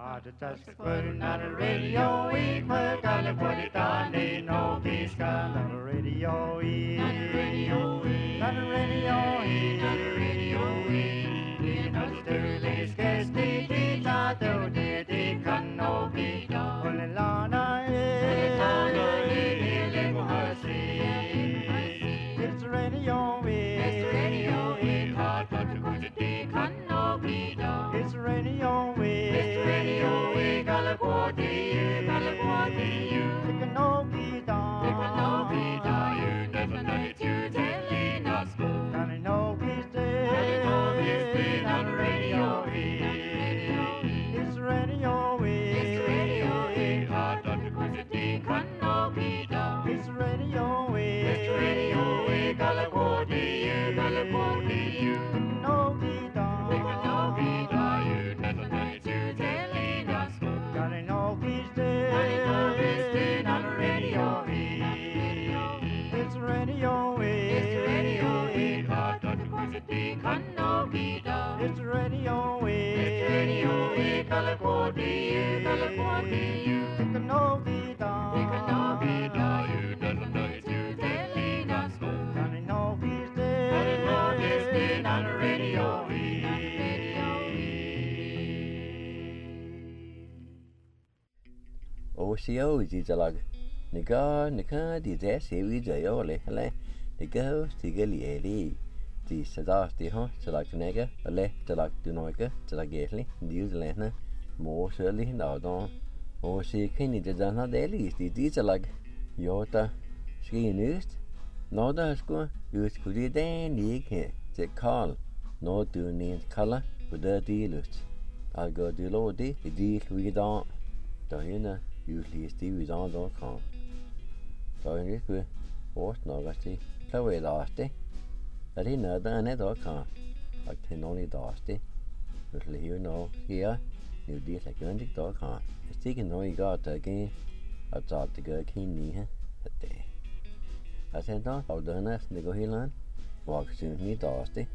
Just putting on the radio, we put on the put it on, ain't no peace come on the radio, on the radio, on the radio, on the radio, in the Sterling Skesti, Tita, Dodi, Kanobi, Olilana, it's the radio, it's the radio, hot, but the Kujati, Kanobi, it's the radio, you never know it, you telling us. Johnny Noki's dead on the radio. It's the radio. It's the radio. Hot on the Kujati, Kanobi. It's the radio. It's the radio. Galaporti, you. Noki, you never know it, you telling us. Johnny Noki's dead on the radio. It's the radio. It's the radio. Hot on the Kujati, Kanobi. It's the radio. It's the radio. Galaporti, you. Kanobi, you never know it, you telling us. Johnny Noki's dead on the radio. OCO Zizalag. Nika, the Zessi, the Ole, the girls, the Gilly, the Sadas, the Hot, the like Nega, the left, the like Dunoika, the like Gately, the Uselena, more surely, now don't. OC Kenny, the Dana Daily, the Zizalag, Yota, Ski News, no da school, use could then the call, no do need color, with the dealers. I'll go do low the deal we don't. You know, usually Stevie.com. So in this way, what's not got the play last day. That he know done it.com. I can only last day. Usually you know here, you deal like Unic.com. It's taking no you got again. I thought to go keen that day. I sent on, I've done this, and they go here on. Walk soon me last day.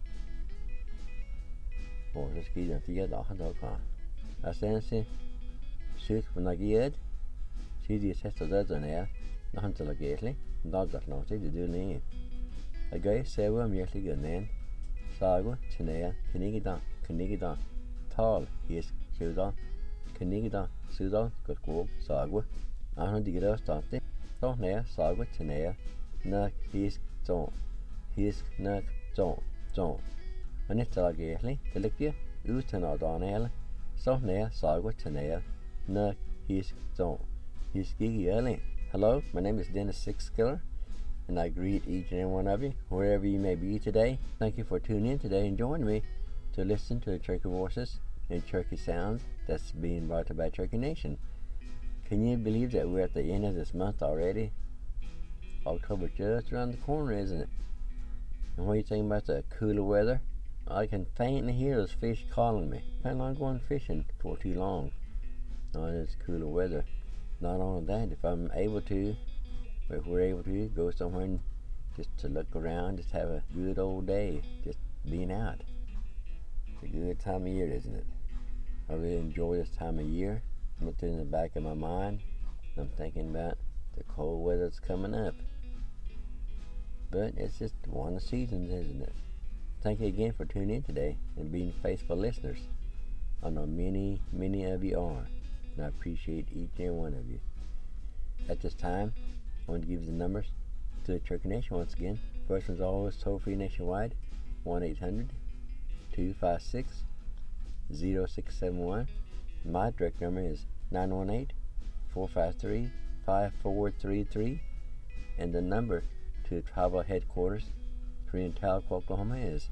Or just get and figure out.com. I sent Shoot when I get she the test of that on air, the hunter like gately, not that naughty to do name. A guy say well merely good name. Sago, Chinea, Kanigidan, tall, yes, Sudan, Kanigidan, Sudan, good walk, Sago. I don't get us started. Don't near, Sago, Chinea, Nuck, his zone, his nuck, zone. When it's like gately, the lick you, Utan or Donell, so near, Sago, Chinea. No, he's zone. He's Gigi Early. Hello, my name is Dennis Sixskiller, and I greet each and every one of you, wherever you may be today. Thank you for tuning in today and joining me to listen to the Turkey voices and Turkey sounds that's being brought to by Turkey Nation. Can you believe that we're at the end of this month already? October just around the corner, isn't it? And what do you think about the cooler weather? I can faintly hear those fish calling me. I plan on going fishing for too long. It's cooler weather. Not only that, if I'm able to, or if we're able to, go somewhere and just to look around, just have a good old day, just being out. It's a good time of year, isn't it? I really enjoy this time of year. I'm looking in the back of my mind, and I'm thinking about the cold weather that's coming up. But it's just one of the seasons, isn't it? Thank you again for tuning in today and being faithful listeners. I know many of you are. And I appreciate each and every one of you. At this time, I want to give you the numbers to the Turkey Nation once again. First one's always toll-free nationwide, 1-800-256-0671. My direct number is 918-453-5433. And the number to the tribal headquarters here in Tahlequah, Oklahoma is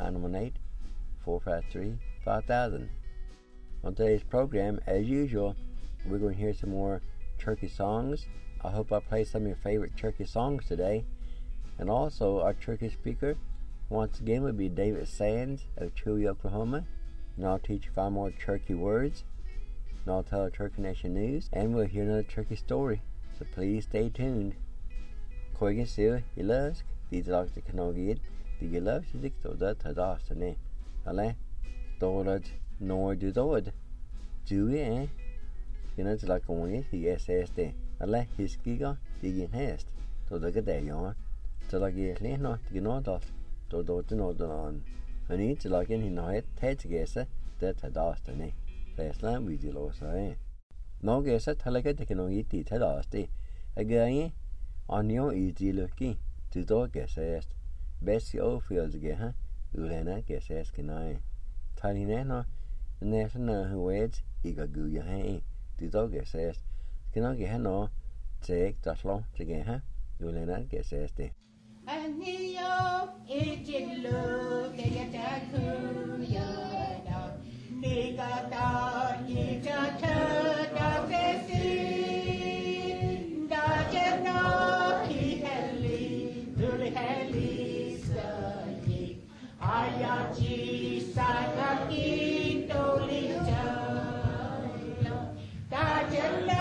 918-453-5000. On today's program, as usual, we're going to hear some more Turkey songs. I hope I play some of your favorite Turkey songs today. And also, our Turkey speaker, once again, will be David Sands of Chewy, Oklahoma. And I'll teach you 5 more Turkey words. And I'll tell a Turkey Nation news. And we'll hear another Turkey story. So please stay tuned. Koigen Sil, Ilask, these are the Kanogid, the Gilov, the Tadastane. Ale, Dorad, nor do Dod. Dewey, eh? Skinner til at gå ned i SSD. Alle hiskiger, de gik hest. Så det kan det jo. Til at give lige noget, det kan noget af. Så det noget af. Men ikke til at give hende noget tæt til gæse, det tager dasten ned. Det er slam vi de låser af. Nå gæse, tager ikke det kan noget i de tager dasten. Jeg gør ikke, og nu i de lykke, til dog gæse. Bedst i overførelse gæse, udlænder gæse skinner. Tager hende noget, næsten højt, ikke at gøre her. Til dog gæse. Skinner gæse noget, til ikke der slår til gæse, udlænder gæse det. Anio itillu kejatakuya nikata ikata kesi dajena heli dulheli sayi ayaji sakaki dolija dajena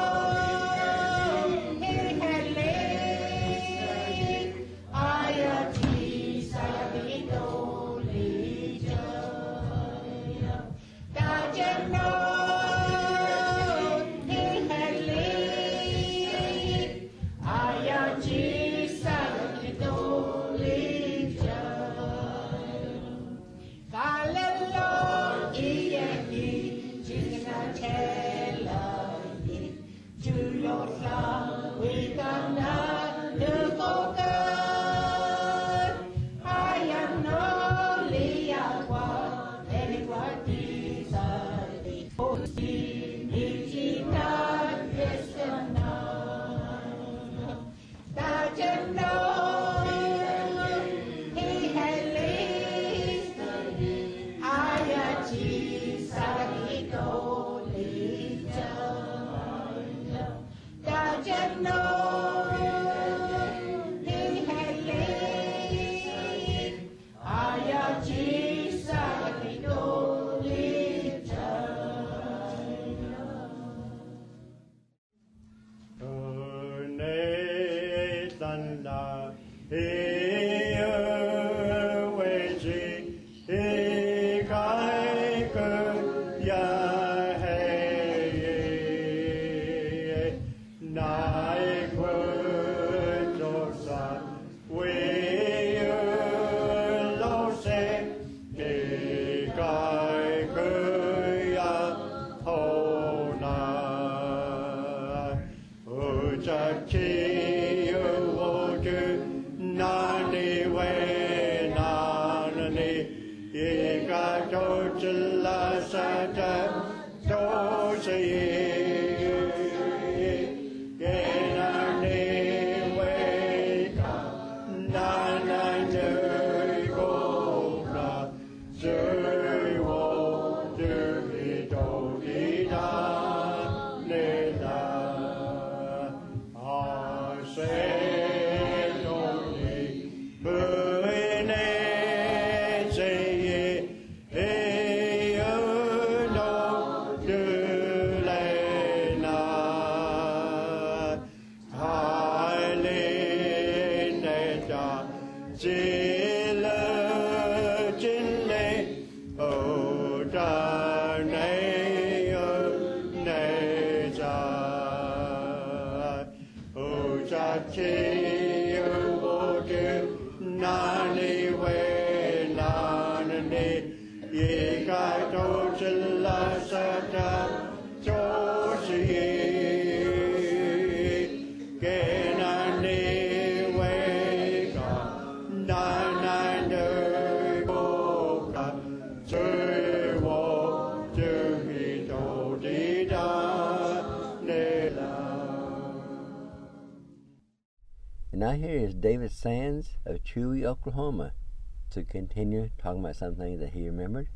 And now here is David Sands of Chewy, Oklahoma, to continue talking about something that he remembered.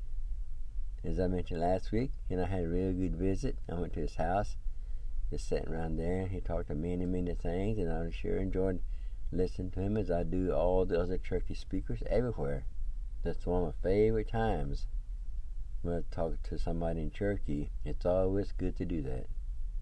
As I mentioned last week, I had a real good visit. I went to his house, just sitting around there, and he talked of many, many things, and I sure enjoyed listening to him as I do all the other Turkish speakers everywhere. That's one of my favorite times when I talk to somebody in Turkey. It's always good to do that.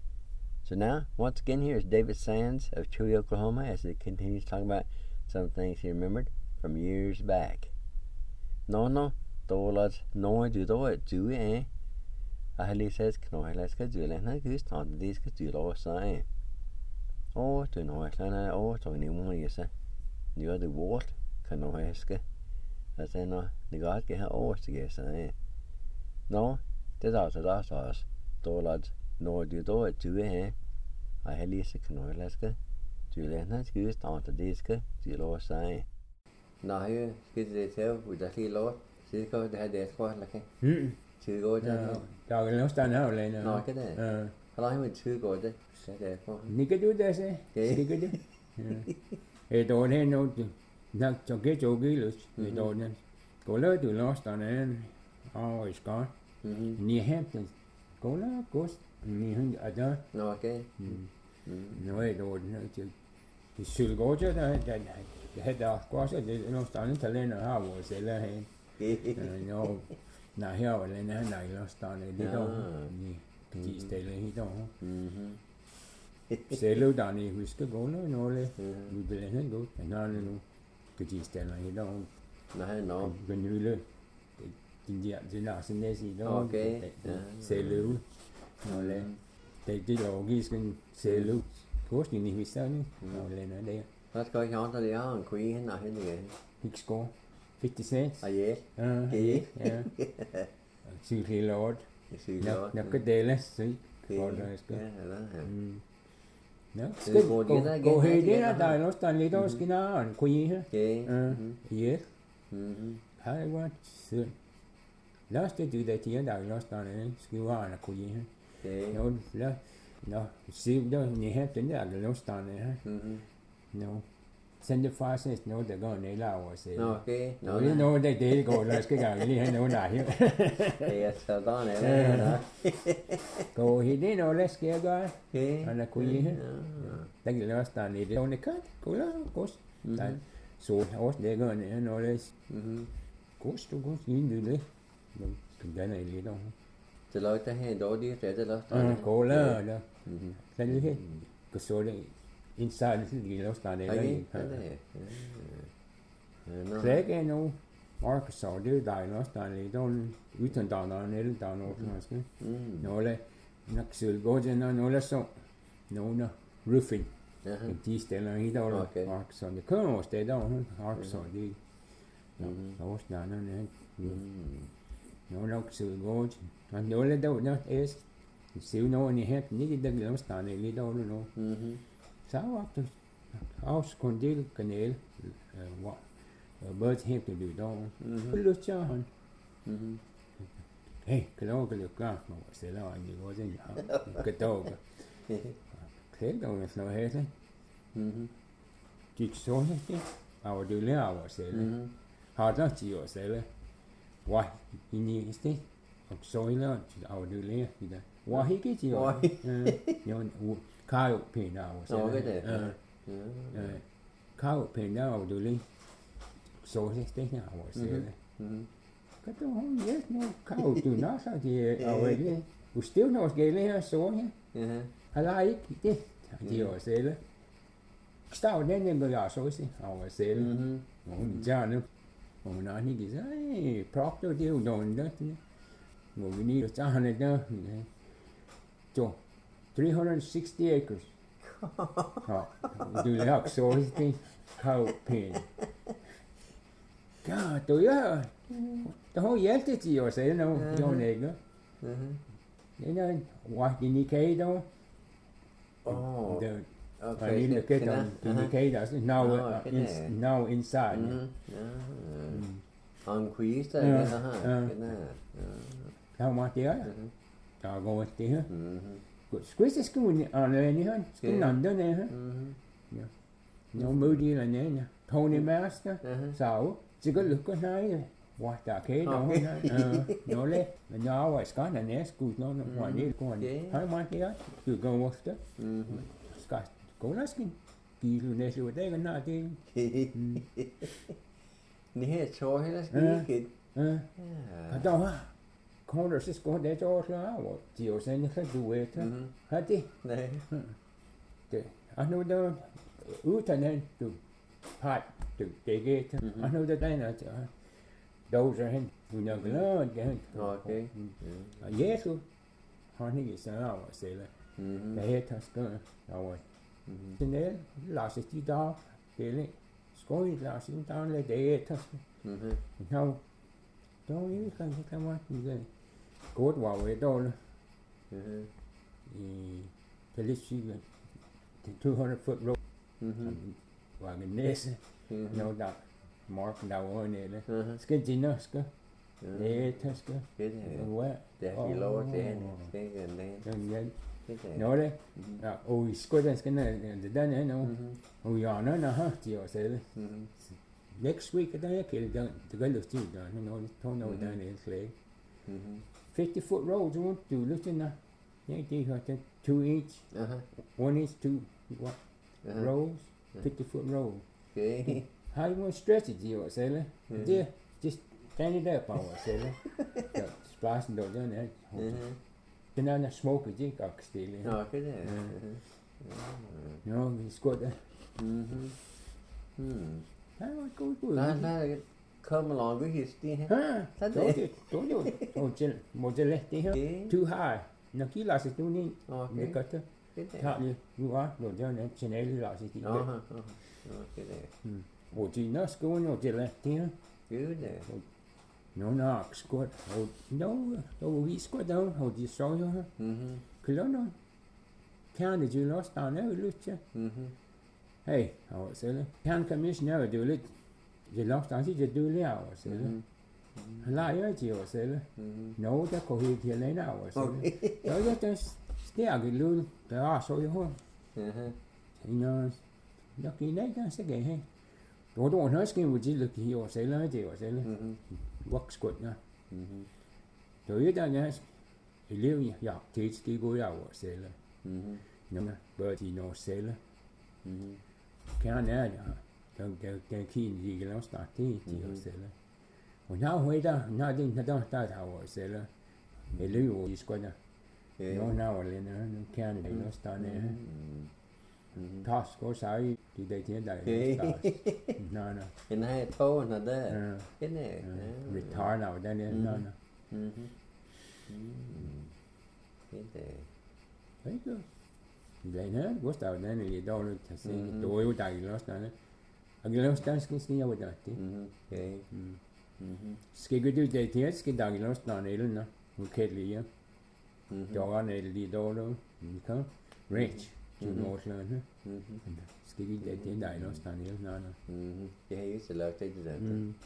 So now, once again, here is David Sands of Chewy, Oklahoma, as he continues talking about some things he remembered from years back. No, då lad någon du då du Ahli says knoila ska dule na gust on these ska dule sai. Oh, to no lana oh to ni mo yesa. You the wort kan no heske. As I know the god get oh to get sai. No, det altså der så os. Dolad når du då at du er. Ahli skal knoila ska dule na gust on these ska dule sai. Nej, skal det til ud af lige lort. Så går det her det for like. Tid går det. Der er noget stand her alene. Nå, kan det. Har du med tid går det? Så det er for. Nikke du det så? Nikke det. Et år hen nu. Nok jogi lust. Et år den. Gå lad du lost on en. Oh, it's gone. Ni Hampton. Gå lad gost. Ni hun er der. Nå, okay. Nu et år den til. Det skulle gå til der. Det hedder også det er noget andet talent at have vores eller hen. Jo. Nej, her var den her nejlåsterne lidt over. De stille helt over. Selv der ni husker gå noget. Vi vil hen gå. Men når nu kan de stille helt over. Nej, nå. Kan nyle. Det der sådan næste i dag. Okay. Selv ud. Noget. Det logisk en selv ud. Kosten i historien. Og lænder der. Hvad skal jeg have det her en queen hen og hen igen? Ikke score. 50 cents. Ah, ja. Ja. Cykle lort. Nok kan deles, så for det skal. Ja, skal gå helt ind der er også der lidt også skinner en queen her. Ja. Har det godt. Så lad os det der til der er også der en skriver en queen her. Jo, nå, se der ni har den der er også der her. No. Send the fastest no der går ned over sig. Okay. Nå, det noget det går der skal gang lige have noget der her. Det er så der er. Gå helt ind og lad skal gøre. Okay. Han er kunne her. Der kan også der ned. Det er kat. Gå der. Gods. Der så også det går ned når det. Gods du gods ind det. Men den er lidt over. Det lå der hen dårligt det der. Gå der. Den lige. Gå så det. Inside det er også der nede. Klæg er nu. Arkansas, det er der også der nede. Der er uden der er nede der noget måske. Nogle nok selv går det nogle så nogle roofing. De stiller helt over Arkansas. Det kommer også der Arkansas det. Også der nede. Nogle nok selv går det. Og nogle der nok er se nogen i her. Ikke der også der nede lidt over nu. Så var det afskundel kanal Birds helt det der. Lyst jeg han. Hey, kan du gøre klar med at stille og det går den ja. Kan du. Kan du også noget her. Det så det. Og det lærer os selv. Har der til os selv. Hvad i det? Og så eller og det lærer det. Hvad ikke til os. Jo. Kau pænt af os. Okay det. Kau pænt af du lige. Så det her af os. Kan du hun hjælpe nu? Kau du nok så det af det. Du stiv noget gælde her så her. Eller ikke det. Det er os selv. Stav den går jeg så se af os selv. Hun gør nu. Hun har ikke sagt, Proctor det er jo noget. Hvor vi lige så han er der. Så 360 acres. Ja, du lader så det kau pæn. Ja, du ja. Der har hjælpet til os selv nu, jo ikke. Det er hvad indicator. Okay. Indicator now inside. Han quiz der her. How much det er? Der går det her. Squeeze skoen andre end her. Skoen andre end her. Ja. Nu Moody eller nære. Tony Master. Så det går lukke nej. Hvad der kan der nå le. Men jeg var skal der næste skud når var det går. Har man det er? Du går ofte. Skal gå næsten. Giv du næste ud der når det. Ni her så heller skal. Ja. Der kommer så skal det jo også og de også en kan du ved. Har det? Nej. Det. Og nu der uden du har du det get. Og nu der er der hen. Du nok glad igen. Okay. Og Jesus honey is our sailor. The head has gone our. And then last is the dog, Billy. Scoring last in down like the head has. Now, don't you come on, you can go to our door. The list you the 200-foot road. Wagon nest. No doubt. Mark now on it. Skidinaska. There, Tuska. What? That he lowered then, and then. Nó đấy, ôi squid cái này để đây này nó, ôi nó ha, chỉ ở sẽ next week cái đấy cái cái lúc gì đó nó không nói đây này cái 50-foot road you want to look in there, yeah, you have 2 each, 1 each 2 what rows, 50-foot road. Okay. How you want to stretch it? You say là, yeah, just stand it up, I say là, splash đồ cho này. Cho nên là smoke chứ cả cái gì Nó cái này. No, it's good. Nó come along with his thing. Told you, một cái left đi ha. Too high. Nó kỹ là sẽ tụi ní. Để có thể. Thạo như, you are, rồi cho nên trên này là sẽ tí. Cái này. Một chỉ nó sẽ có một cái left đi ha. Good này. No, squat. No, we squat down. How do you saw you? Colonel, can did you lost down there? Look, hey, how was it? Can commissioner do it? You lost down, you do it now, was it? Lie, you was it? No, that could hit here now, was it? No, you just stay a good little. There are so you home. You know, lucky night, that's again, hey. Don't know, skin would you look here, was it? Was it? Work squat nha. Rồi ít anh nhé, thì liêu nhỉ, học thì cái gối đầu sẽ là, nhưng mà bởi thì nó sẽ là, cái này là, cái khi gì cái nó start thì nó sẽ là, còn nào hồi đó, nào đi nó đang ta thảo sẽ là, cái liêu gì squat nha, nó nào lên nó cái này nó start này, toss có sai thì đây thì đây nó start, no. Cái này thô là đó. Cái này. Retard nào đây nè, no. Cái này. Thấy chưa? Vậy nữa, bữa sau đây này đâu được thật sự tôi ở đây lost đó. Anh lost đó cái nhau đó tí. Okay. Cái cái đây thì cái đây lost đó này luôn nó, ok liền. Cho anh này đi đâu đó, không? Rich. Chú ngồi lên ha. Cái đây đại lost đó này nó. Cái hay sẽ là cái gì đó.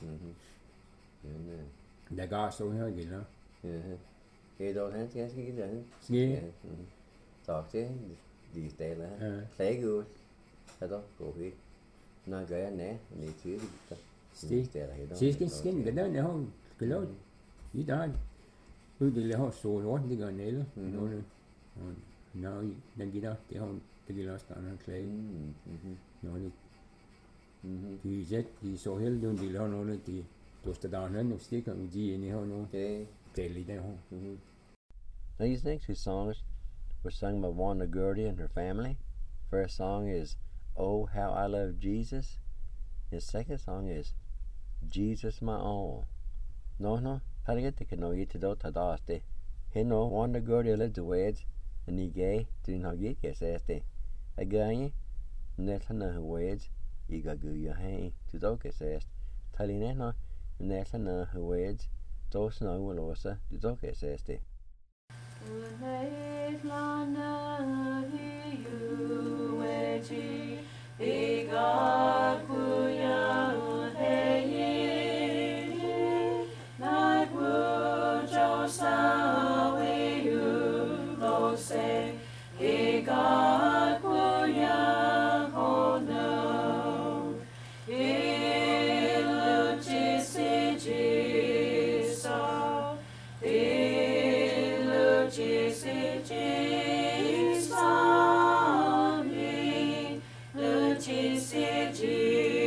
Đại ca số hơi gì đó. Cái đó hết cái gì đó. Gì? Tọt chứ gì tệ là. Thấy good. Cái đó cổ huyết. Nó gửi anh nè, mình chứa đi. Skin cái đó nữa không? Cái đó gì đó. Tôi đi là họ số nó đi gần đấy luôn. Nó đang gì đó thì không thì nó start nó clay. Nó đi. Thì jet thì số hết luôn đi là nó thì tôi sẽ đào nó stick cái gì này họ nó. Daily đấy không. These next two songs were sung by Wanda Gurdy and her family. First song is Oh How I Love Jesus. His second song is Jesus My All. No, how to get the canoe to do tadaste. He no Wanda Gurdy lived the weds and he gay to not get este. Again, Netlana weds, you got go your hand to do est. Talinena, Netlana weds, those no will also to do este. Jesus.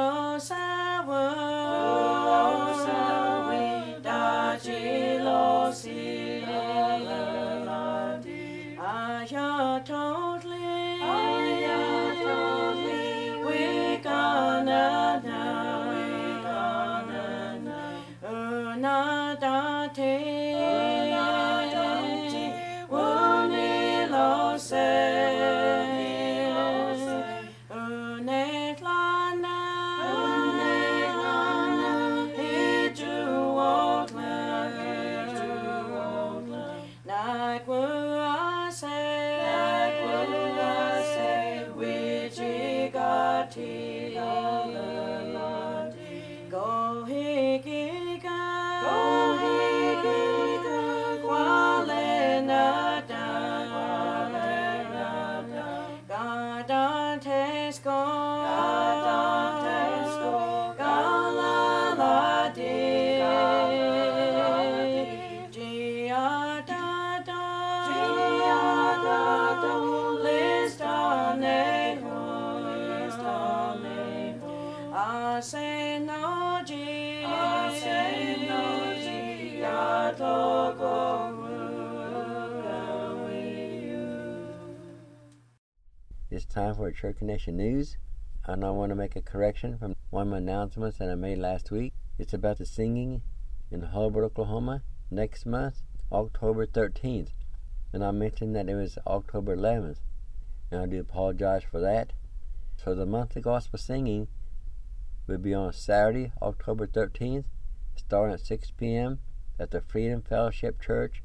It's time for Church Connection News, and I want to make a correction from one of my announcements that I made last week. It's about the singing in Hulbert, Oklahoma next month, October 13th, and I mentioned that it was October 11th, and I do apologize for that. So the monthly gospel singing will be on Saturday, October 13th, starting at 6 p.m. at the Freedom Fellowship Church,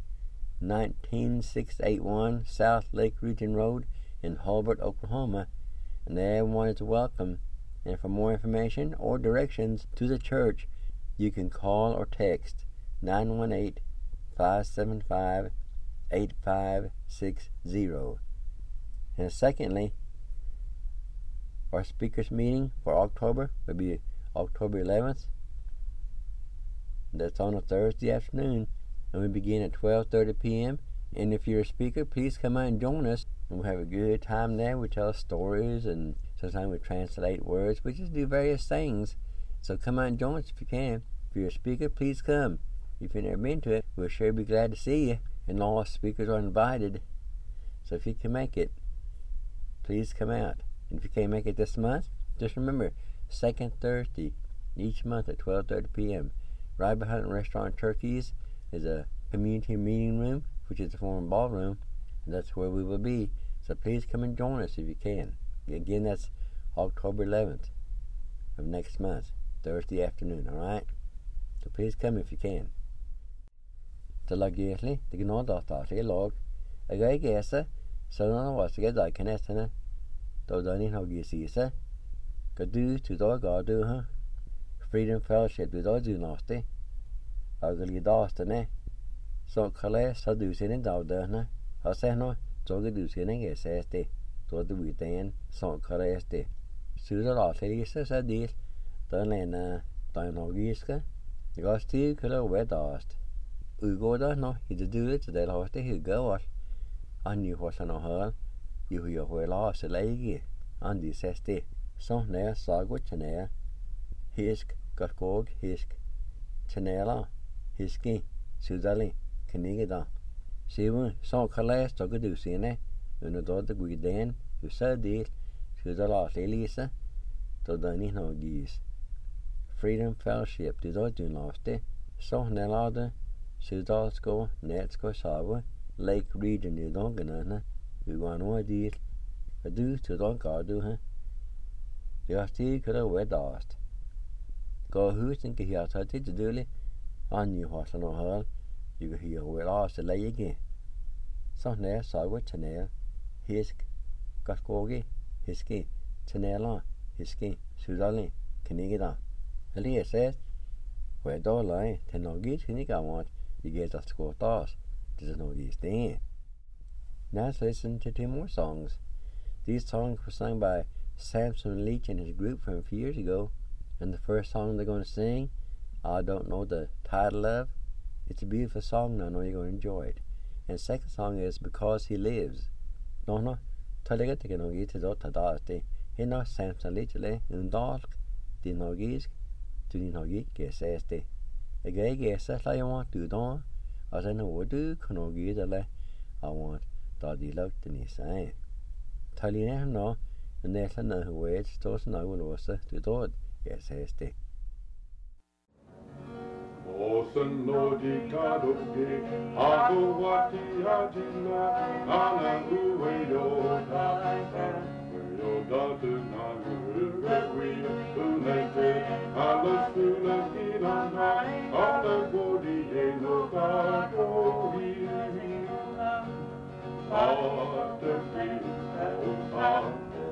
19681 South Lake Region Road in Hulbert, Oklahoma, and everyone is welcome. And for more information or directions to the church, you can call or text 918-575-8560. And secondly, our speakers meeting for October will be October 11th. That's on a Thursday afternoon, and we begin at 12:30 p.m. And if you're a speaker, please come out and join us. And we'll have a good time there. We tell stories, and sometimes we translate words. We just do various things. So come out and join us if you can. If you're a speaker, please come. If you've never been to it, we'll sure be glad to see you. And all speakers are invited. So if you can make it, please come out. And if you can't make it this month, just remember, second Thursday each month at 12:30 p.m. Right behind the restaurant Turkeys is a community meeting room, which is a former ballroom, and that's where we will be. So please come and join us if you can. Again, that's October 11th of next month, Thursday afternoon, alright? So please come if you can. Så lag egentlig, det kan nå data til lag. Jeg gæsa, så nå var det da kan etter da den har gæsise. Kan du til da ga du ha? Freedom Fellowship du da du nasty. Jeg vil gi dastene. Så kalle så du sine dagdørne. Har sett nå, så du sine gæseste. Da du vet den, så kalle este. Så da la til gæsa så del. Da lene da nå gæska. Jeg har stiv kalle over dast. Ugoda no hidulet det la hoste hugawal. Anni hosan hal. You your wela se legi. Andi seste. Så nær sago tnær. Hisk garkog hisk. Tnæla. Hiski sudali knigeda. Sivu så kala stoga du sine. Under dod guiden. Du sadil. Sudala lelisa. Dodani no gis. Freedom Fellowship det du naste. Så nælade. Sudalsko, Netsko, Sawa, Lake Region i Donganana, Uganoa deal, a do to Dongardu, huh? The Asti could have wet dast. Go who's think he has had to do it, on you hostel no hurl, you could hear well asked to lay again. So near Sawa, Tanel, Hisk, Gaskogi, Hiski, Tanela, Hiski, Sudali, Kanigida. Elias says, where do lie, Tenogis, Kiniga want. You get us to go toss. There's no these things. Now let's listen to two more songs. These songs were sung by Samson Leach and his group from a few years ago. And the first song they're going to sing, I don't know the title of. It's a beautiful song and I know you're going to enjoy it. And the second song is Because He Lives. No, Taliga to get to Dotadasti. He knows Samson Leach, Undalk, dinogis, to dinogik, geseste. A gay guesses I want to don, as I know do, conogis, I want daddy look to me say. Talina no, and Nathan who waits, toast and I will also to dod, geseste. Osen no di kadoke, hago wati ajina, ana uwe yo datu na uwe unete, ala suna kinana, ala godi e no kadohi. Ate fi, o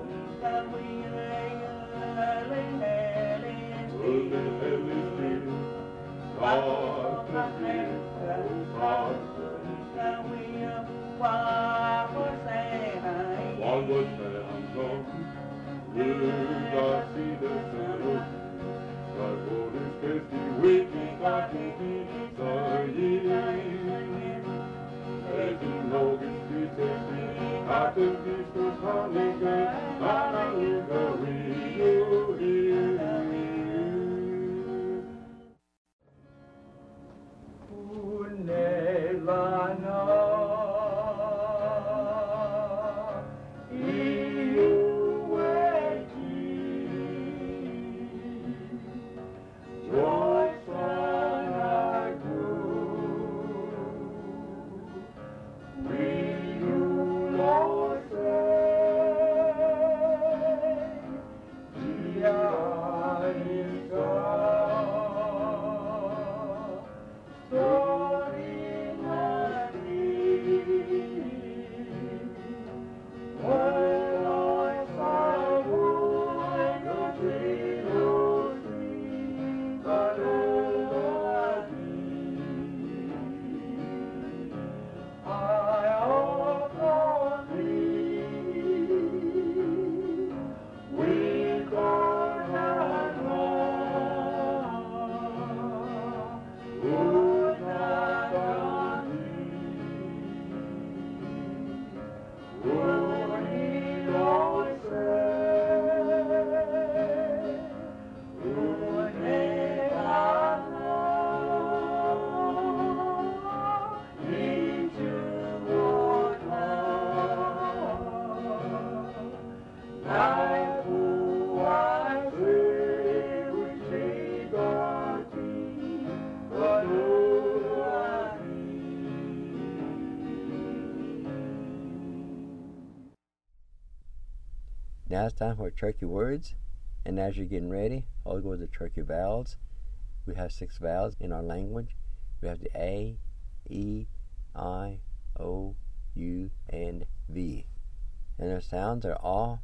Now it's time for turkey words, and as you're getting ready, I'll go with the turkey vowels. We have 6 vowels in our language. We have the A, E, I, O, U, and V. And their sounds are A,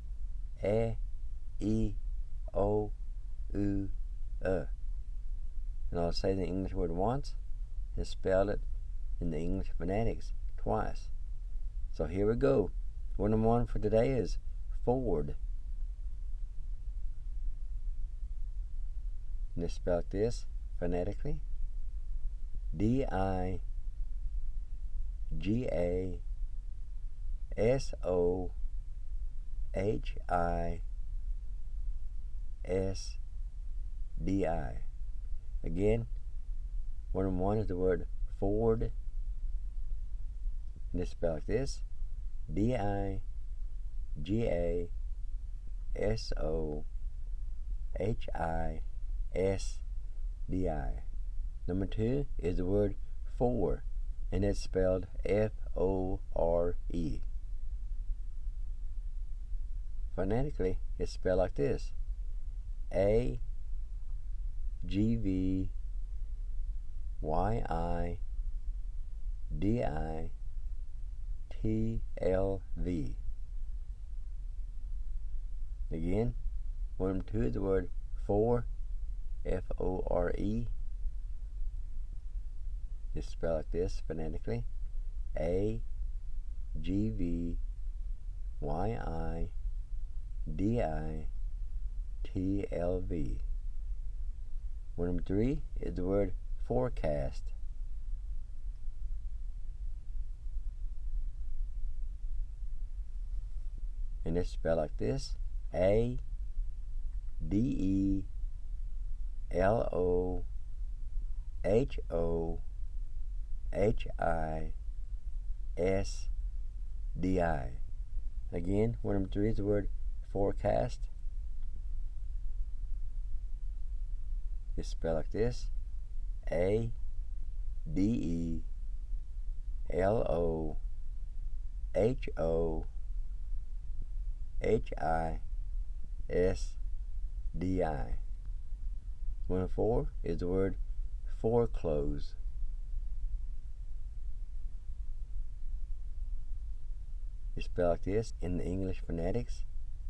E, O, U, And I'll say the English word once and spell it in the English phonetics twice. So here we go. Word number 1 for today is forward. And it's spelled this phonetically: D-I-G-A-S-O-H-I-S-D-I. Again, word number 1 is the word forward. And it's spelled like this: D-I-G-A-S-O-H-I-S-D-I. Number 2 is the word for, and it's spelled F-O-R-E. Phonetically, it's spelled like this: A-G-V-Y-I-D-I-T-L-V. Again, word number 2 is the word for, F-O-R-E. It's spelled like this phonetically: A-G-V-Y-I-D-I-T-L-V. Word number 3 is the word forecast. And it's spelled like this: A-D-E-V-E-R-C-A-S-T. L-O-H-O-H-I-S-D-I. Again, one of them three is the word forecast. It's spelled like this: A-D-E-L-O-H-O-H-I-S-D-I. One of four is the word foreclose. It's spelled like this in the English phonetics: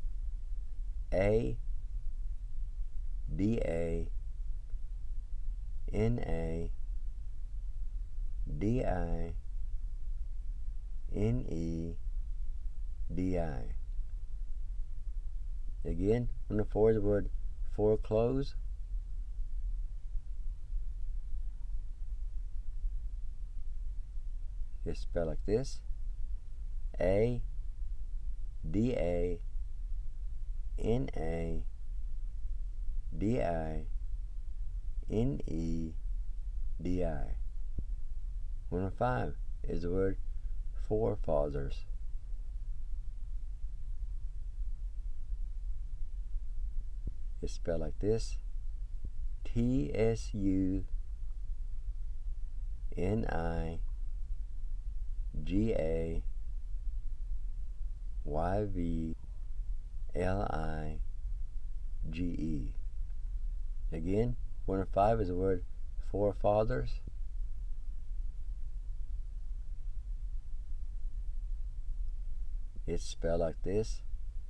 A-D-A-N-A-D-I-N-E-D-I. Again, one of four is the word foreclose. It's spelled like this: A-D-A-N-A-D-I-N-E-D-I. One of five is the word forefathers. It's spelled like this: T-S-U-N-I-G-A-Y-V-L-I-G-E. Again, one of five is the word forefathers. It's spelled like this: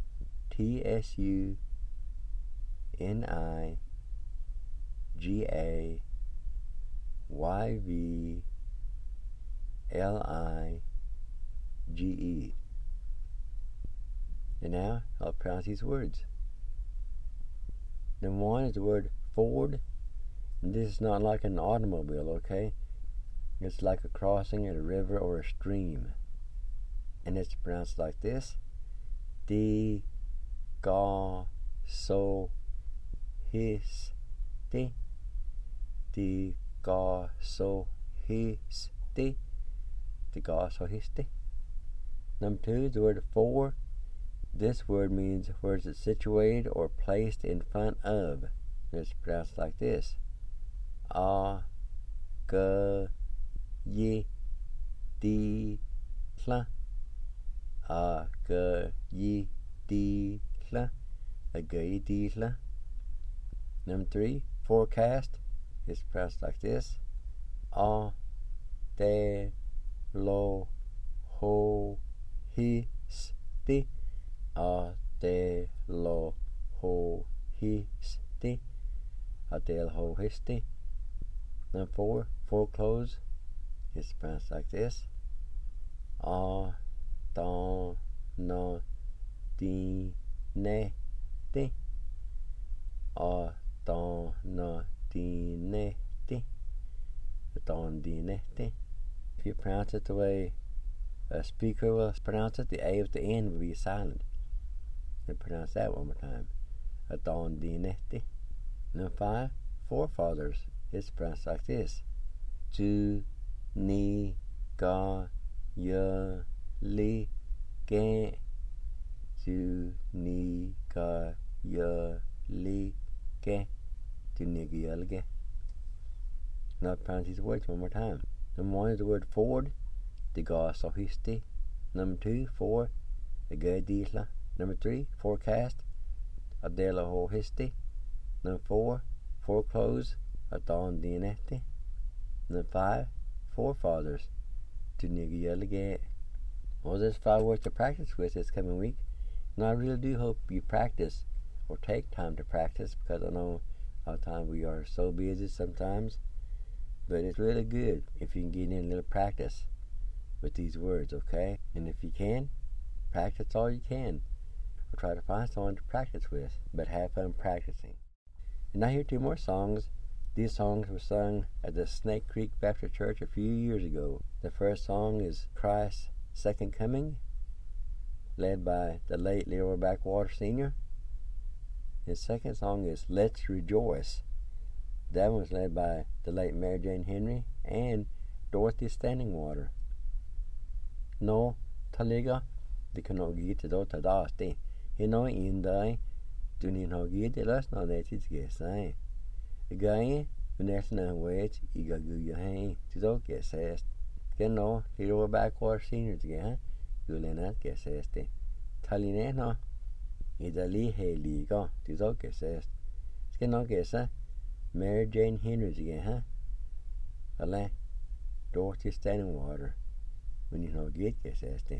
T-S-U-N-I-G-A-Y-V-L-I-G-E. And now I'll pronounce these words. Number one is the word ford. And this is not like an automobile, okay? It's like a crossing at a river or a stream. And it's pronounced like this: D-Ga-So-His-Ti. D-Ga-So-His-Ti. D-Ga-So-His-Ti. Number two is the word for. This word means where it's situated or placed in front of. It's pronounced like this: A-G-Y-D-Tla. A-G-Y-D-Tla. A-G-Y-D-Tla. Number three, forecast. It's pronounced like this: A-Te-Lo-Ho-His-Ti. A-Te-Lo-Ho-His-Ti. A-Te-Lo-Ho-His-Ti. Number four, foreclose. It's pronounced like this: A-Ton-No-Di-Ne-Ti. A-Ton-No-Di-Ne-Ti. A-Ton-Di-Ne-Ti. If you pronounce it the way a speaker will pronounce it, the A at the end will be silent. And pronounce that one more time: A-Ton-Di-Ne-Ti. Number five, forefathers. It's pronounced like this: Ju-Ni-Ga-Ya-Li-Ge. Ju-Ni-Ga-Ya-Li-Ge. Ju-Ni-Ga-Ya-Li-Ge. Now I'll pronounce these words one more time. Number one is the word ford. D-Ga-So-His-Ti. Number two, for. A-G-Y-D-Tla. Number three, forecast. A-Te-Lo-Ho-His-Ti. Number four, foreclose. A-Ton-Di-Ne-Ti. Number five, forefathers. Tu-Ni-Ga-Ya-Li-Ge. Well, there's 5 words to practice with this coming week, and I really do hope you practice or take time to practice, because I know a lot of times we are so busy sometimes, but it's really good if you can get in a little practice with these words, okay? And if you can, practice all you can, or try to find someone to practice with, but have fun practicing. And now here are 2 more songs. These songs were sung at the Snake Creek Baptist Church a few years ago. The first song is Christ's Second Coming, led by the late Leroy Backwater Sr. The second song is Let's Rejoice, That was led by the late Mary Jane Henry and Dorothy Stanningwater. No, taliga, the cannot get to the dasti. He no in die, do need no get it last no that it's get say. A guy, when there's no wait, you got go your hand to don't get sassed. Can no, little backward seniors again, you let not get sassed. Talineno, Italy heliga, to don't get sassed. Can no guess, Mary Jane Henry again, huh? Dorothy Stanningwater. When you know get sassed.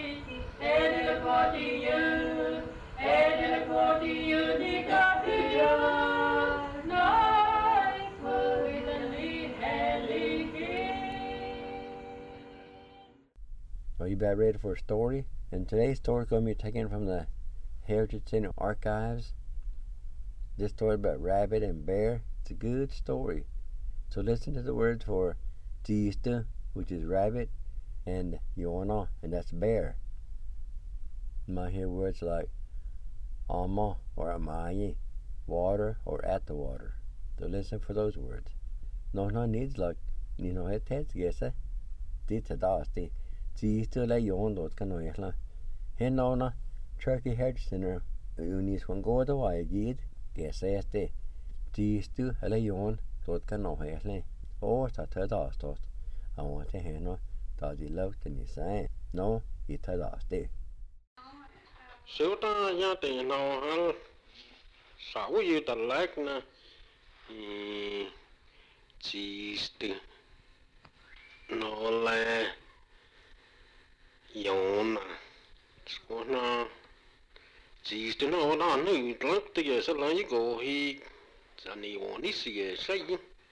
Are you about ready for a story? And today's story is going to be taken from the Heritage Center archives. This story about rabbit and bear. It's a good story. So listen to the words for Tista, which is rabbit, and Yona, and that's bear. You might hear words like Amma or Amayi, water or at the water. So listen for those words. No needs like it takes guess. Dita dasti. Tista la yon dot canoyla. Henona, Turkey Heritage Center, unis one go the way gid, guess este. Tista la yon dot canoyla. Oh, tatadastot. I want to hear no, that you love to me saying. No, it tadasti. Số ta gia tiền nào hắn sáu như tật lách nè chỉ từ nó là yón nè số nó chỉ từ nó nữ lắc từ giờ sẽ lấy cái hi giờ này bọn đi xì xây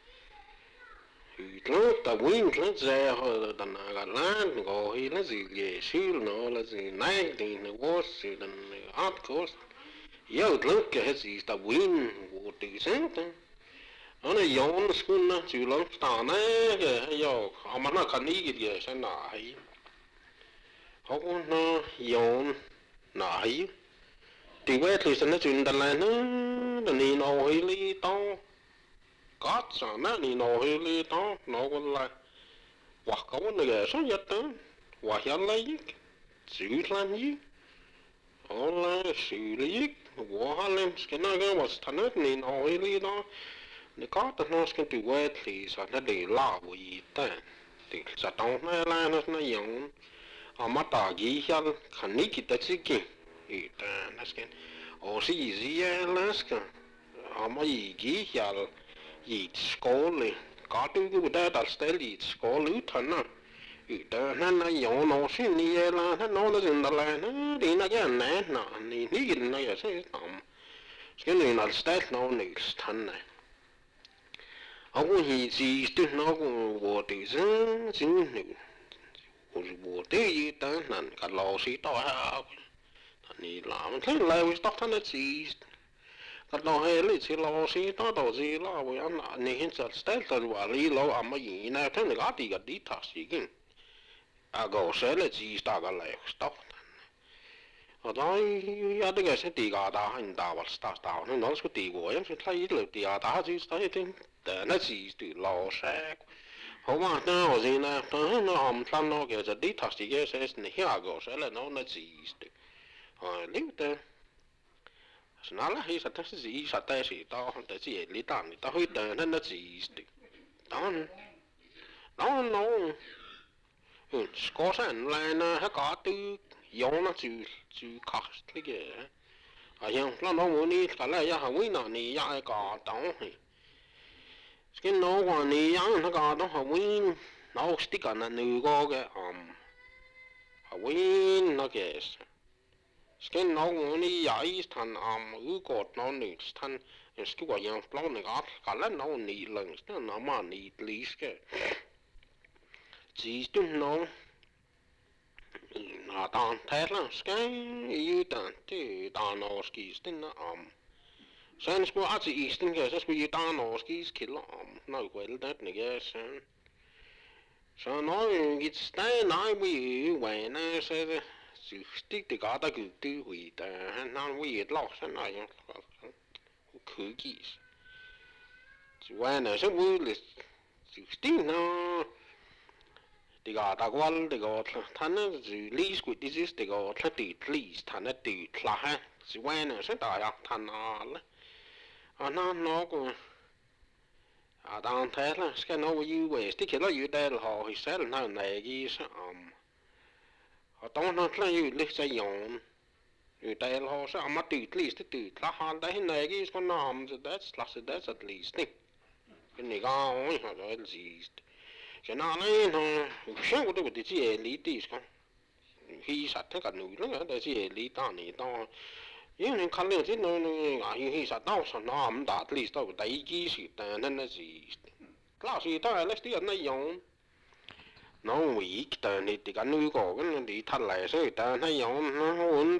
lắc ta win lắc ra hồi ta nào cái lan cái hi là gì cái xíu nó là gì này thì nó có sự là art course yêu lắc cái gì ta win vô tự sáng ta nó là yón school nó chịu lắm ta này cái yêu mà nó cần ý cái sẽ nãy họ cũng nó yón nãy thì vậy thì sẽ nó chuyện ta là nó là ni nó hay li tao có sao nó ni nó hay li tao nó còn là hoặc có cái này số nhất đó hoặc là lấy xử làm gì họ là xử lý của làm cái nào cái vật thành nó ni nó hay li đó nếu có thì nó sẽ từ vậy thì sẽ nó để la với ta thì sẽ tao nó dùng mà ta ghi ra khả năng kita chỉ ita nasken o si zia laska ama igi yal i skole ka tu ku da ta stel i skole thana ita na yo no sin ni la na no la sin da la na di na ya na ni na ya se tam sken ni na stel no ni thana a ku hi si stu no ku wo ti sin ni wo ti ta nan ka lo si to ha ni làm thế là vì tóc thanh gì cái đó hay là chỉ lo gì đó đâu gì lo vì anh này hiện giờ style là và lý lo à mà gì này thế này cái đi thắt gì kinh à go sẽ là gì ta cái này tóc ở đó ya cái sẽ đi cái đó hành đạo và start đạo nó nói cái đi của em sẽ thấy là đi cái đó gì thấy thế để nó gì từ lo sẽ không mà nó gì nè nó hầm thanh nó cái đi thắt gì cái sẽ này ya go sẽ là nó gì liuta snala hi sa tas zi sa ta si ta ta zi li ta ni ta hui ta na zi sti don no sko san la na ha ka tu yo na chu ka li ge a yang la no mo ni ka la ya ha wi na ni ya ka dong hi skin no wa ni yang na ka dong ha wi no sti ka na nu go ge ha wi na ge sken nó muốn giải thành cột nó nỉ thành cái quả yang plau này cả là nó nỉ lần nó mà nỉ lý cái chỉ chúng nó tàn thế là cái yêu tàn thì tàn nó ski tin nó sen sko at i stin cái sen sko yêu tàn nó ski skill nó quên đấy này cái sen so nó cái stay nói với vậy nó sẽ stick the gata good do we and now we had lost and I cookies. So when I said we list 16 no the gata wall the got tanner the least with this is the got 30 please tanner the tla so when I said I tanal and no go I don't tell us can know you way stick it like you there how he said now nagis tao nó là như lịch sử yong, như đây là sẽ mà từ là hàng đấy này cái con nam that's at least nè, cái này cái rồi gì, cái nào này nó xem cái đó cái gì lý tí con, hi sát thế cả núi nữa để gì lý ta này to nhưng nên khăn lên chứ nó hi sát tao sao nó ẩm đã lý tao đại gì sự nên là gì lao gì tao là cái này dùng nó weak ta này thì cái núi có cái đi thật lại rồi ta này dùng nó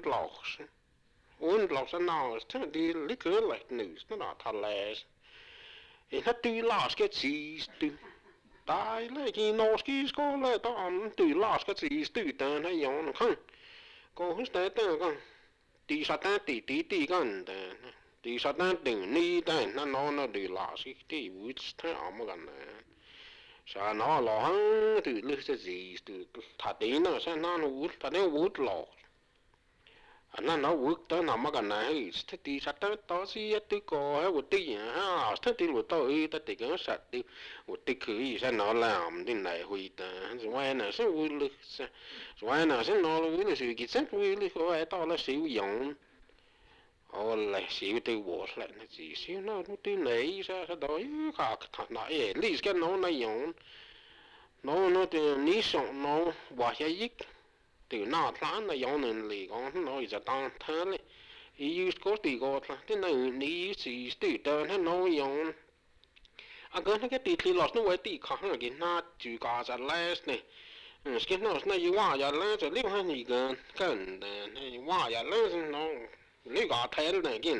uốn lọc sao nào thế đi lý cứ lại núi nó thật lại thì nó tuy là cái gì tại lấy cái nó cái là tao ăn tuy là cái gì tuy ta này dùng không có hết đấy ta con tí sát ta tí con ta tí sát ta đừng ní ta nó đi là cái tí vứt thế ẩm con này sao nó lo hăng từ lúc cái gì từ thật đấy nó sao nó vứt thật đấy vứt lo nó vứt tới nằm cái này thế tí sát ta tao xí tí có hay một tí ha thế tí một tôi ta tí cái sát tí một tí cứ sao nó làm thế này huy ta rồi nó sẽ vứt lúc rồi nó sẽ nó vứt là sự cái sẽ vứt lúc rồi tao là sử dụng lại xíu từ bộ lại là gì xíu nó từ này ra đó khác thằng này lý cái nó này dùng nó từ ní sống nó bỏ cái ít từ nào thằng này dùng nên lì con nó giờ tăng thế này ý có từ có là cái này ní gì từ đó nó dùng cái tí lót nó vậy tí khác là cái na chữ cả ra less này cái nó như hoa ra less rồi liệu hay gì cái này hoa ra less nó lấy cả thay này cái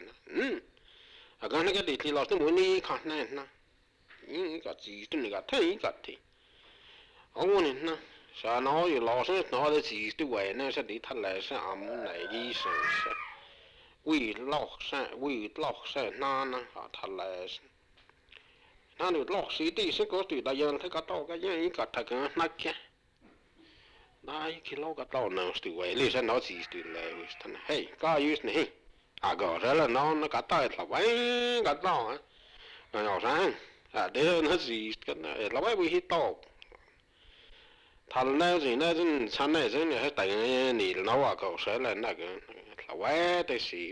cái thì là cái muốn đi khác này nè cái gì tôi này cái thay cái thì ông này nè sao nóอยู่รอซะnó là gì tôi vậy nè sẽ đi thật là sẽ ẩm này gì sẽ quy lọc sẽ nè thật là nó được lọc xí đi sẽ có từ đại dương thấy cái to cái gì cái thật cái nát kia đây cái lâu cái tàu nào từ vậy lý sẽ nói gì từ lại thằng hey có use này gọi ra là nó cả tay là vậy cái tàu á nhỏ sáng để nó gì cái này là vậy bị hít to thằng này gì này chân chân này chân này tại này nó cậu sẽ là cái là vậy để xíu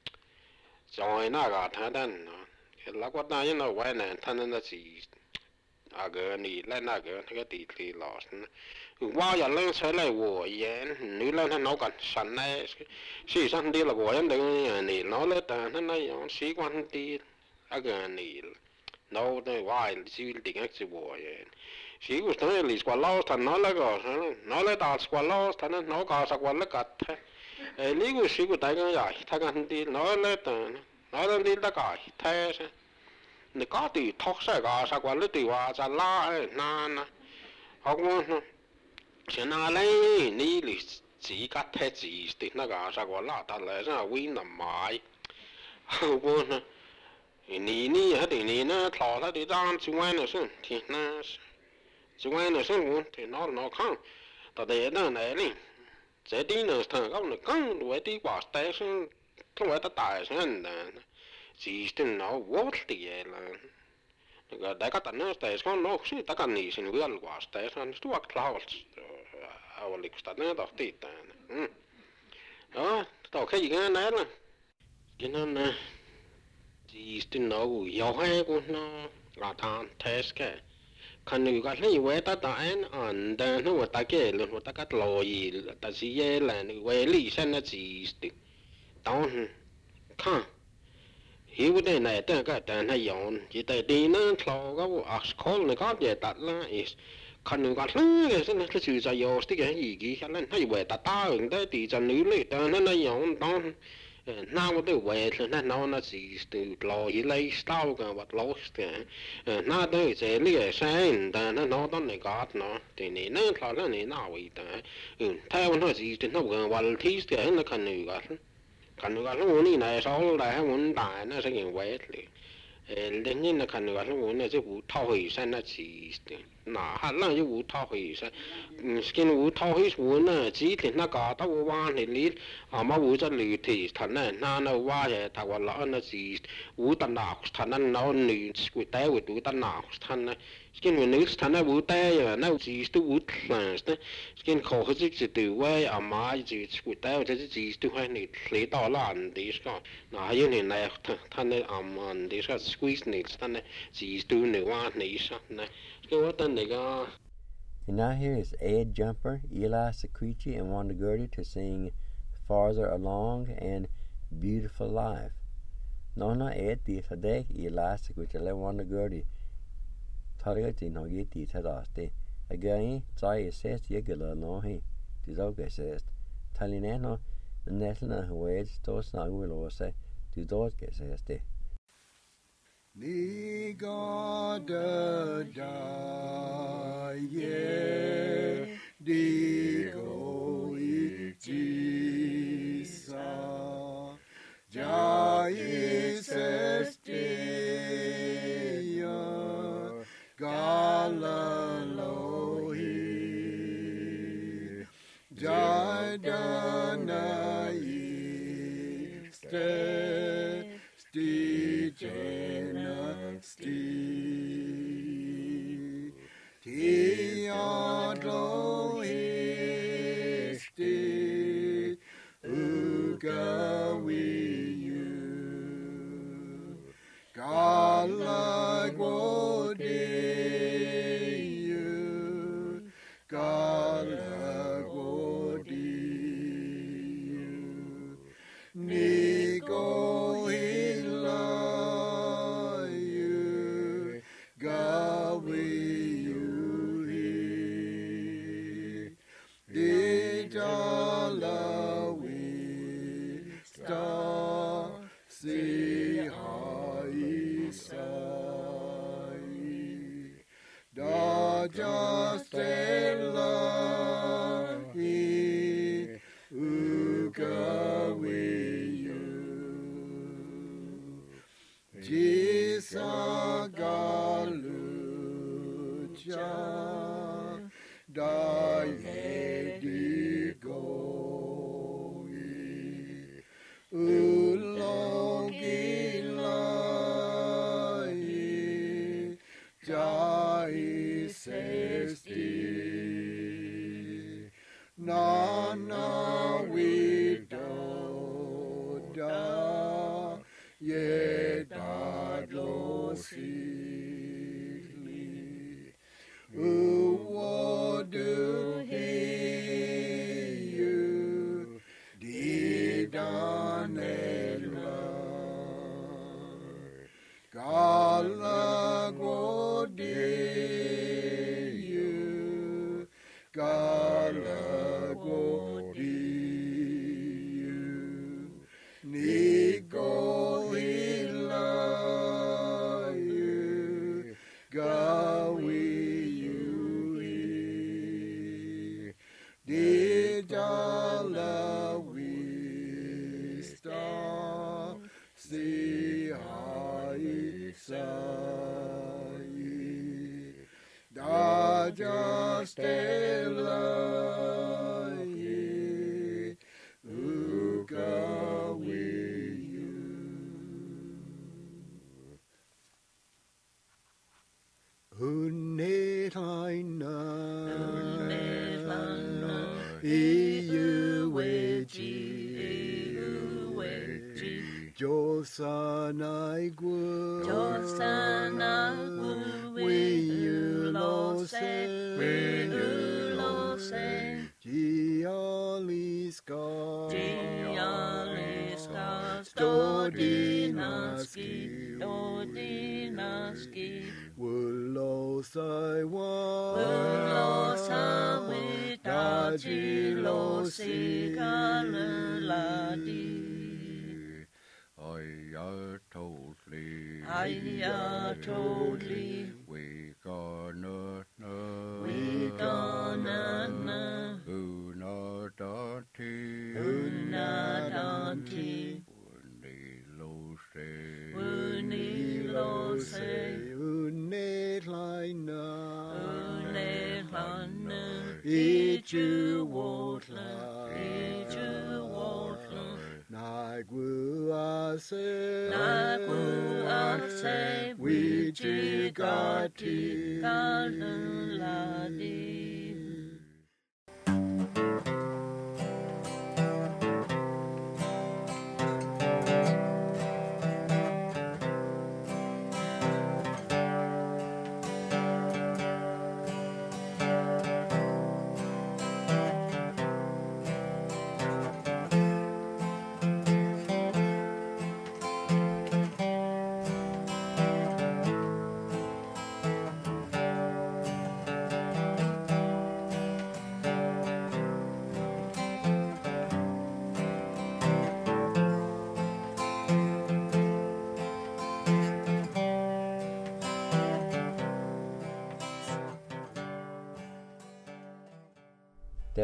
rồi nó cái thằng đó là quát này nó vậy này thằng nó gì cái này là cái tí lót qua giờ lên sẽ lại của yên nữ lên nó còn sẵn này sĩ sẵn đi là của yên đừng nỉ nó lên ta nó này sĩ quan đi cái nỉ nó này vài sĩ định ác sĩ của yên sĩ của nó là quả lâu thằng nó là có nó là ta quả lâu thằng nó có sao quả là cắt lý của sĩ của đại cái gì thằng đi nó lên ta nó lên đi ta cái thế này có thì thoát sẽ có sao quả là thì hoa ra la na học ngon现在嘞，你哩自家睇自的那个啥个拉达来啥为难买，我呢，你还得你呢，淘他的当就外那是，天那是，就外那是我天那看，到底那来哩，这地呢他讲呢讲外地话但是，他外头大声的，自的那我的了。大家tänne sitä on siitä kannisin velvaasta ja sanon tuok klaus oliko sitä näitä tiitään joo toki ikään näillä kinnan siisti no johe kun no lataan teske kan nu ka ni we ta ta en an da no ta ke lu ta ka loi ta si ye la ni we li san na siisti taun kan hiểu đây này ta cái đàn hay dùng chỉ tại đi nó thầu cái call này có gì đặt là còn người ta cái cái sự giải yêu cái gì cái lên hay về ta ứng tới thì cho nữ lấy ta nó dùng đó nào cái về là nó chỉ từ lo gì lấy sao cái vật lố cái nào tới sẽ lấy sáng ta nó đó này có nó thì này nó thầu là này nào vậy ta theo nó chỉ thì nó gần vật thi cái nó cần người kan nuo luuni näin solda he mun taina sekin vetli lennin na kan nuo luuni se vu tauhi sen na siisti na halla ju vu tauhi se skin vu tauhi vuuna jiiti na ka ta vu waan li ama vu ja li ti than na wa ya ta wa la na siisti vu ta na than na ni sku ta vu tu ta na than skin vu ni than na vu ta ya na siisti vu tlan skin ko ho ji tu wa ama ji sku ta ja ji tu ha ni le ta la an di ska na yin ni na than na am di ska squeeze ni than ji tu ni wa ni sa na cái quá tên này có And now here is Ed Jumper, Eli Secrechi, and Wanda Gertie to sing Farther Along and Beautiful Life. Nona Ed di Tadek, Eli Secrechi, Le Wanda Gertie. Target in Hogiti Tadaste. Again, Zai says Yagala no he. Dizoga says. Talineno, the Netlina Huage, Tosna will say, to Dodge says they. Ni God ye di go itisa jai sestiya galalohi jai danai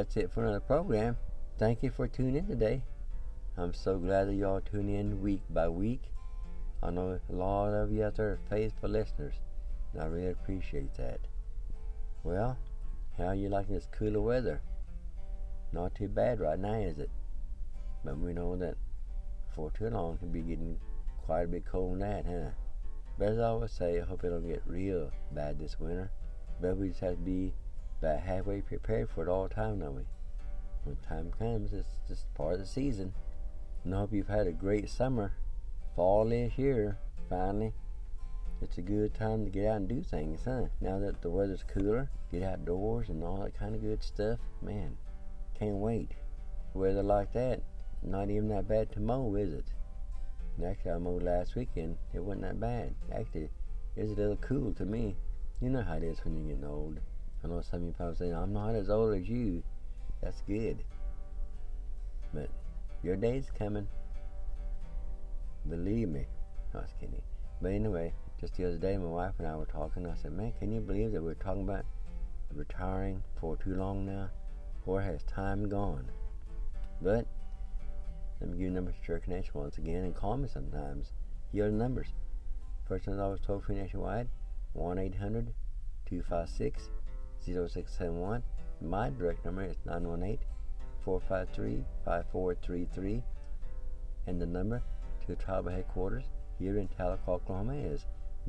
that's it for another program. Thank you for tuning in today. I'm so glad that y'all tune in week by week. I know a lot of you out there are faithful listeners, and I really appreciate that. Well, how you liking this cooler weather? Not too bad right now, is it? But we know that before too long it'll be getting quite a bit cold night, huh? But as I always say, I hope it don't get real bad this winter. But we just have to be about halfway prepared for it all the time, don't we? When time comes, it's just part of the season. And I hope you've had a great summer. Fall is here, finally. It's a good time to get out and do things, huh? Now that the weather's cooler, get outdoors and all that kind of good stuff. Man, can't wait. Weather like that, not even that bad to mow, is it? And actually, I mowed last weekend. It wasn't that bad. Actually, it's a little cool to me. You know how it is when you're getting old. I know some of you probably saying, I'm not as old as you. That's good. But your day's coming. Believe me. No, I was kidding. But anyway, just the other day, my wife and I were talking. I said, man, can you believe that we're talking about retiring for too long now? Where has time gone? But let me give you numbers to Church Nation once again, and call me sometimes. Here are the numbers. First one I was told free nationwide, 1-800-256-0671. My direct number is 918-453-5433. And the number to the tribal headquarters here in Tahlequah, Oklahoma is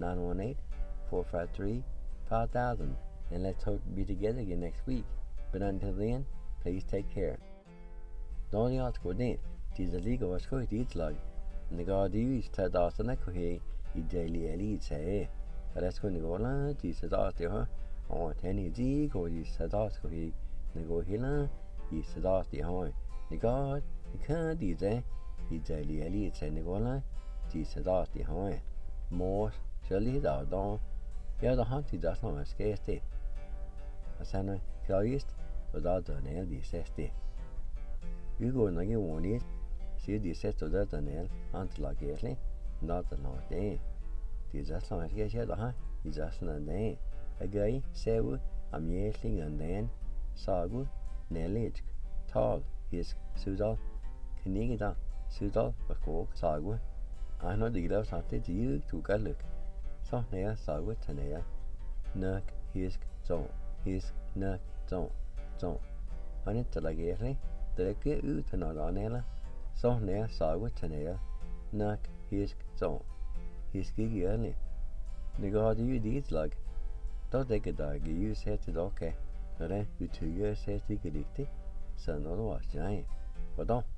918-453-5000. And let's hope to be together again next week. But until then, please take care. Don't you ask for that? Tis a legal was going to eat log. And the God used to dust on a cohe, he daily elite say. But that's going to go on, Jesus asked you, huh? I want any zig or you said ask he. And go here, he said asked you, huh? The God, he can't do that. He daily elite say, Nicola, Jesus asked you, huh? More, surely thou don't. You're the hunty does not escape it. I said, no, curious, but I'll done LD says it. You go and get one it. See the set of that and until I get it, not the last day. The just long as get the huh? He's just not day. A guy, Sewu, I'm yelling and then Sagu, Nellich, Tall, his Sudal, Knigida, Sudal, Bakok, Sagu. I know the gloves are to you to go look. So near Sagu Tanea, Nuck, his zone, his nuck zone. I need to like it. Det get ut til noget andet, så nær sager til nær, nok hisk så. Hisk ikke ærlig. Det går det jo dit lag. Da det ikke der ikke jo sæt til dere, når det betyder sæt ikke rigtigt, så når du også jeg. Og da